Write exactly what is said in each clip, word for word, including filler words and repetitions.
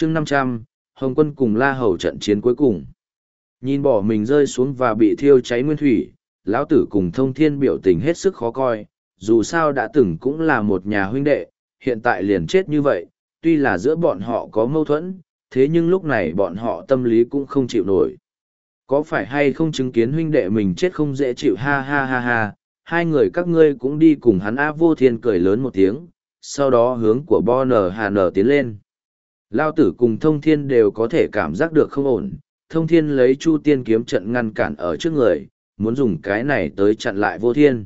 chương năm trăm, Hồng quân cùng La Hầu trận chiến cuối cùng. Nhìn bỏ mình rơi xuống và bị thiêu cháy nguyên thủy, lão tử cùng Thông Thiên biểu tình hết sức khó coi, dù sao đã từng cũng là một nhà huynh đệ, hiện tại liền chết như vậy, tuy là giữa bọn họ có mâu thuẫn, thế nhưng lúc này bọn họ tâm lý cũng không chịu nổi. Có phải hay không chứng kiến huynh đệ mình chết không dễ chịu, ha ha ha ha, hai người các ngươi cũng đi cùng hắn. A Vô Thiên cười lớn một tiếng, sau đó hướng của Bo Nở Hà Nở tiến lên. Lao tử cùng Thông Thiên đều có thể cảm giác được không ổn, Thông Thiên lấy Chu Tiên kiếm trận ngăn cản ở trước người, muốn dùng cái này tới chặn lại Vô Thiên.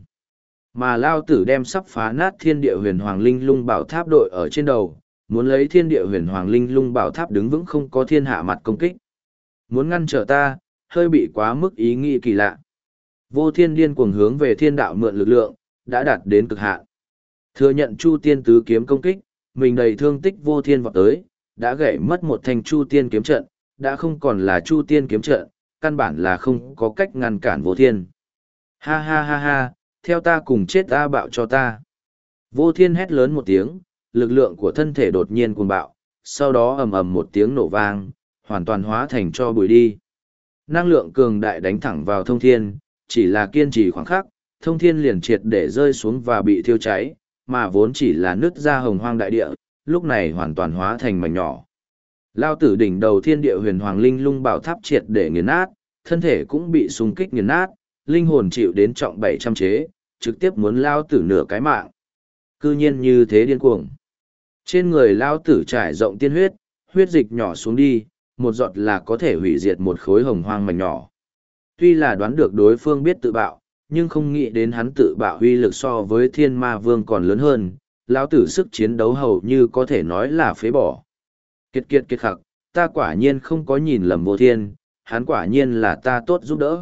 Mà Lao tử đem sắp phá nát thiên địa huyền hoàng linh lung bảo tháp đội ở trên đầu, muốn lấy thiên địa huyền hoàng linh lung bảo tháp đứng vững không có thiên hạ mặt công kích. Muốn ngăn trở ta, hơi bị quá mức ý nghĩ kỳ lạ. Vô Thiên điên cuồng hướng về thiên đạo mượn lực lượng, đã đạt đến cực hạn. Thừa nhận Chu Tiên tứ kiếm công kích, mình đầy thương tích Vô Thiên vọt tới, đã gãy mất một thanh Chu Tiên kiếm trận, đã không còn là Chu Tiên kiếm trận, căn bản là không có cách ngăn cản Vô Thiên. Ha ha ha ha, theo ta cùng chết, ta bạo cho ta. Vô Thiên hét lớn một tiếng, lực lượng của thân thể đột nhiên cuồng bạo, sau đó ầm ầm một tiếng nổ vang, hoàn toàn hóa thành cho bụi đi. Năng lượng cường đại đánh thẳng vào Thông Thiên, chỉ là kiên trì khoảng khắc, Thông Thiên liền triệt để rơi xuống và bị thiêu cháy, mà vốn chỉ là nứt ra hồng hoang đại địa, lúc này hoàn toàn hóa thành mảnh nhỏ. Lao tử đỉnh đầu thiên địa huyền hoàng linh lung bảo tháp triệt để nghiền nát, thân thể cũng bị xung kích nghiền nát, linh hồn chịu đến trọng bảy trăm chế, trực tiếp muốn Lao tử nửa cái mạng. Cư nhiên như thế điên cuồng. Trên người Lao tử trải rộng tiên huyết, huyết dịch nhỏ xuống đi, một giọt là có thể hủy diệt một khối hồng hoang mảnh nhỏ. Tuy là đoán được đối phương biết tự bạo, nhưng không nghĩ đến hắn tự bạo uy lực so với thiên ma vương còn lớn hơn, lão tử sức chiến đấu hầu như có thể nói là phế bỏ. Kiệt kiệt kiệt khặc, ta quả nhiên không có nhìn lầm Vô Thiên, hắn quả nhiên là ta tốt giúp đỡ.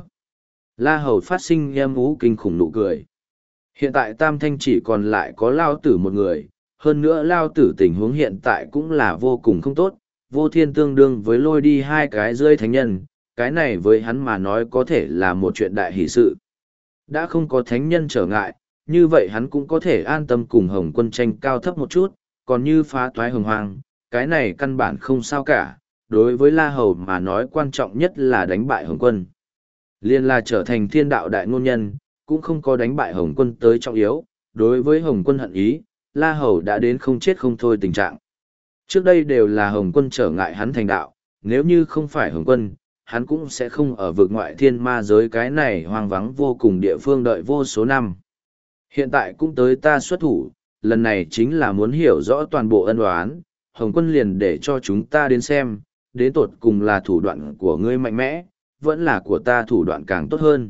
La Hầu phát sinh em ú kinh khủng nụ cười. Hiện tại Tam Thanh chỉ còn lại có Lao tử một người, hơn nữa Lao tử tình huống hiện tại cũng là vô cùng không tốt, Vô Thiên tương đương với lôi đi hai cái rơi thánh nhân, cái này với hắn mà nói có thể là một chuyện đại hỷ sự. Đã không có thánh nhân trở ngại, như vậy hắn cũng có thể an tâm cùng Hồng quân tranh cao thấp một chút, còn như phá toái hồng hoang, cái này căn bản không sao cả, đối với La Hầu mà nói quan trọng nhất là đánh bại Hồng quân. Liên là trở thành thiên đạo đại ngôn nhân, cũng không có đánh bại Hồng quân tới trọng yếu, đối với Hồng quân hận ý, La Hầu đã đến không chết không thôi tình trạng. Trước đây đều là Hồng quân trở ngại hắn thành đạo, nếu như không phải Hồng quân, hắn cũng sẽ không ở vực ngoại thiên ma giới cái này hoang vắng vô cùng địa phương đợi vô số năm. Hiện tại cũng tới ta xuất thủ, lần này chính là muốn hiểu rõ toàn bộ ân oán, Hồng quân liền để cho chúng ta đến xem, đến tột cùng là thủ đoạn của ngươi mạnh mẽ, vẫn là của ta thủ đoạn càng tốt hơn.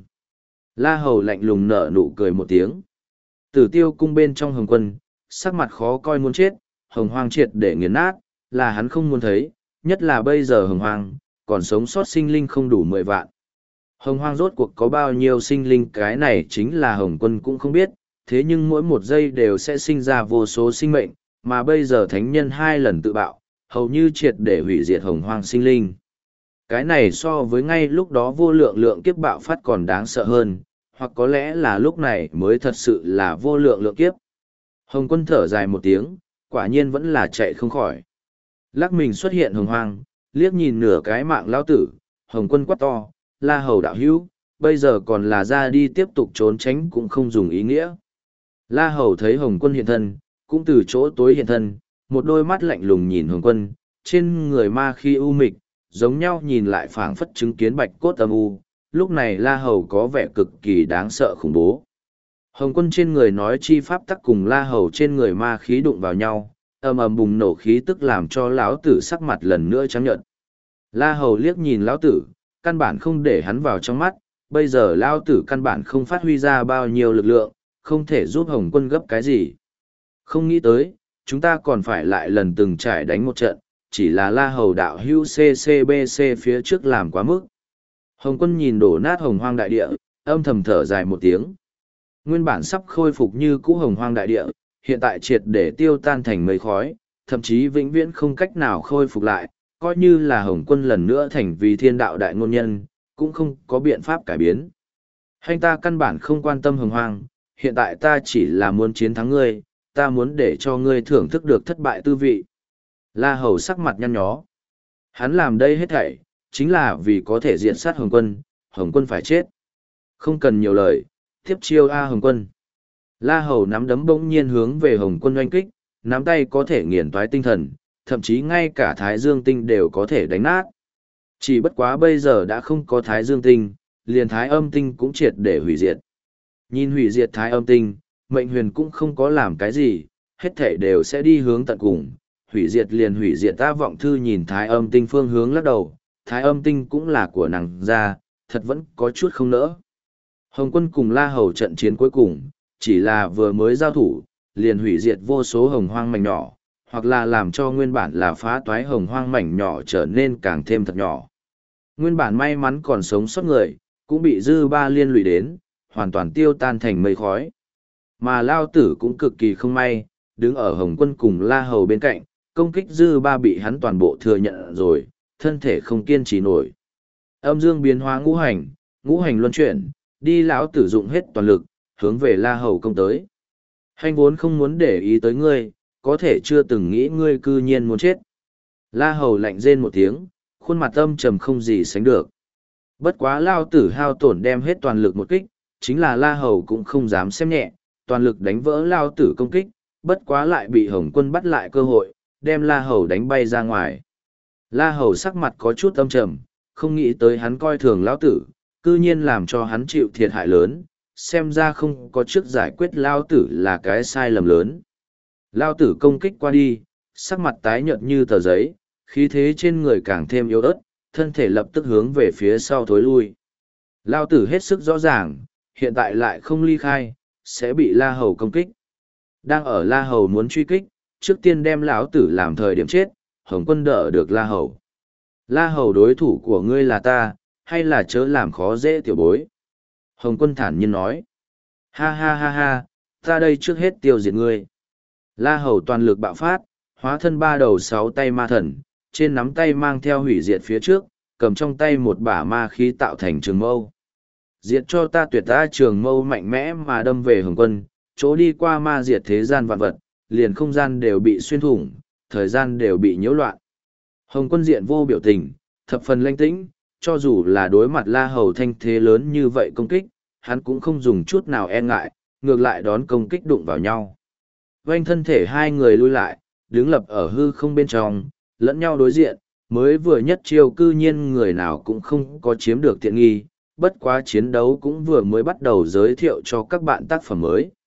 La Hầu lạnh lùng nở nụ cười một tiếng. Tử Tiêu cung bên trong Hồng quân, sắc mặt khó coi muốn chết, Hồng hoang triệt để nghiền nát, là hắn không muốn thấy, nhất là bây giờ Hồng hoang, còn sống sót sinh linh không đủ mười vạn. Hồng hoang rốt cuộc có bao nhiêu sinh linh, cái này chính là Hồng quân cũng không biết, thế nhưng mỗi một giây đều sẽ sinh ra vô số sinh mệnh, mà bây giờ thánh nhân hai lần tự bạo, hầu như triệt để hủy diệt Hồng hoang sinh linh. Cái này so với ngay lúc đó vô lượng lượng kiếp bạo phát còn đáng sợ hơn, hoặc có lẽ là lúc này mới thật sự là vô lượng lượng kiếp. Hồng quân thở dài một tiếng, quả nhiên vẫn là chạy không khỏi. Lắc mình xuất hiện Hồng hoang, liếc nhìn nửa cái mạng lão tử, Hồng quân quát to, La Hầu đạo hữu, bây giờ còn là ra đi tiếp tục trốn tránh cũng không dùng ý nghĩa. La Hầu thấy Hồng quân hiện thân, cũng từ chỗ tối hiện thân, một đôi mắt lạnh lùng nhìn Hồng quân, trên người ma khí u mịch, giống nhau nhìn lại phảng phất chứng kiến bạch cốt âm u, lúc này La Hầu có vẻ cực kỳ đáng sợ khủng bố. Hồng quân trên người nói chi pháp tắc cùng La Hầu trên người ma khí đụng vào nhau, ầm ầm bùng nổ khí tức làm cho lão tử sắc mặt lần nữa trắng nhợt. La Hầu liếc nhìn lão tử, căn bản không để hắn vào trong mắt, bây giờ lão tử căn bản không phát huy ra bao nhiêu lực lượng, không thể giúp Hồng quân gấp cái gì. Không nghĩ tới, chúng ta còn phải lại lần từng trải đánh một trận, chỉ là La Hầu đạo hữu xê xê bê xê phía trước làm quá mức. Hồng quân nhìn đổ nát hồng hoang đại địa, âm thầm thở dài một tiếng. Nguyên bản sắp khôi phục như cũ hồng hoang đại địa, hiện tại triệt để tiêu tan thành mây khói, thậm chí vĩnh viễn không cách nào khôi phục lại, coi như là Hồng quân lần nữa thành vì thiên đạo đại ngôn nhân, cũng không có biện pháp cải biến. Hành ta căn bản không quan tâm hồng hoang, hiện tại ta chỉ là muốn chiến thắng ngươi, ta muốn để cho ngươi thưởng thức được thất bại tư vị. La Hầu sắc mặt nhăn nhó, Hắn làm đây hết thảy, chính là vì có thể diện sát Hồng Quân, Hồng Quân phải chết. Không cần nhiều lời, tiếp chiêu A Hồng Quân. La Hầu nắm đấm bỗng nhiên hướng về Hồng Quân oanh kích, nắm tay có thể nghiền toái tinh thần, thậm chí ngay cả Thái Dương Tinh đều có thể đánh nát. Chỉ bất quá bây giờ đã không có Thái Dương Tinh, liền Thái Âm Tinh cũng triệt để hủy diệt. Nhìn hủy diệt Thái Âm Tinh, Mệnh Huyền cũng không có làm cái gì, hết thể đều sẽ đi hướng tận cùng. Hủy diệt liền hủy diệt. Ta Vọng Thư nhìn Thái Âm Tinh phương hướng lắc đầu, Thái Âm Tinh cũng là của nàng ra, thật vẫn có chút không nỡ. Hồng Quân cùng La Hầu trận chiến cuối cùng, chỉ là vừa mới giao thủ, liền hủy diệt vô số hồng hoang mảnh nhỏ, hoặc là làm cho nguyên bản là phá toái hồng hoang mảnh nhỏ trở nên càng thêm thật nhỏ. Nguyên bản may mắn còn sống sót người, cũng bị dư ba liên lụy đến, hoàn toàn tiêu tan thành mây khói. Mà Lao Tử cũng cực kỳ không may, đứng ở Hồng Quân cùng La Hầu bên cạnh, công kích dư ba bị hắn toàn bộ thừa nhận rồi, thân thể không kiên trì nổi. Âm dương biến hóa ngũ hành, ngũ hành luân chuyển, đi lão tử dụng hết toàn lực, hướng về La Hầu công tới. Hành vốn không muốn để ý tới ngươi, có thể chưa từng nghĩ ngươi cư nhiên muốn chết. La Hầu lạnh rên một tiếng, khuôn mặt âm trầm không gì sánh được. Bất quá Lao Tử hao tổn đem hết toàn lực một kích, chính là La Hầu cũng không dám xem nhẹ, toàn lực đánh vỡ Lao Tử công kích, bất quá lại bị Hồng Quân bắt lại cơ hội, đem La Hầu đánh bay ra ngoài. La Hầu sắc mặt có chút âm trầm, không nghĩ tới hắn coi thường Lão Tử, cư nhiên làm cho hắn chịu thiệt hại lớn, xem ra không có trước giải quyết Lao Tử là cái sai lầm lớn. Lao Tử công kích qua đi, sắc mặt tái nhợt như tờ giấy, khí thế trên người càng thêm yếu ớt, thân thể lập tức hướng về phía sau thối lui. Lao Tử hết sức rõ ràng, hiện tại lại không ly khai, sẽ bị La Hầu công kích. Đang ở La Hầu muốn truy kích, trước tiên đem Lão Tử làm thời điểm chết, Hồng Quân đỡ được La Hầu. La Hầu đối thủ của ngươi là ta, hay là chớ làm khó dễ tiểu bối? Hồng Quân thản nhiên nói. Ha ha ha ha, ta đây trước hết tiêu diệt ngươi. La Hầu toàn lực bạo phát, hóa thân ba đầu sáu tay ma thần, trên nắm tay mang theo hủy diệt phía trước, cầm trong tay một bả ma khí tạo thành trường mâu. Diệt cho ta tuyệt ta trường mâu mạnh mẽ mà đâm về Hồng Quân, chỗ đi qua ma diệt thế gian vạn vật, liền không gian đều bị xuyên thủng, thời gian đều bị nhiễu loạn. Hồng Quân diện vô biểu tình, thập phần lãnh tĩnh, cho dù là đối mặt La Hầu thanh thế lớn như vậy công kích, hắn cũng không dùng chút nào e ngại, ngược lại đón công kích đụng vào nhau. Vành thân thể hai người lui lại, đứng lập ở hư không bên trong, lẫn nhau đối diện, mới vừa nhất chiêu cư nhiên người nào cũng không có chiếm được tiện nghi, bất quá chiến đấu cũng vừa mới bắt đầu giới thiệu cho các bạn tác phẩm mới.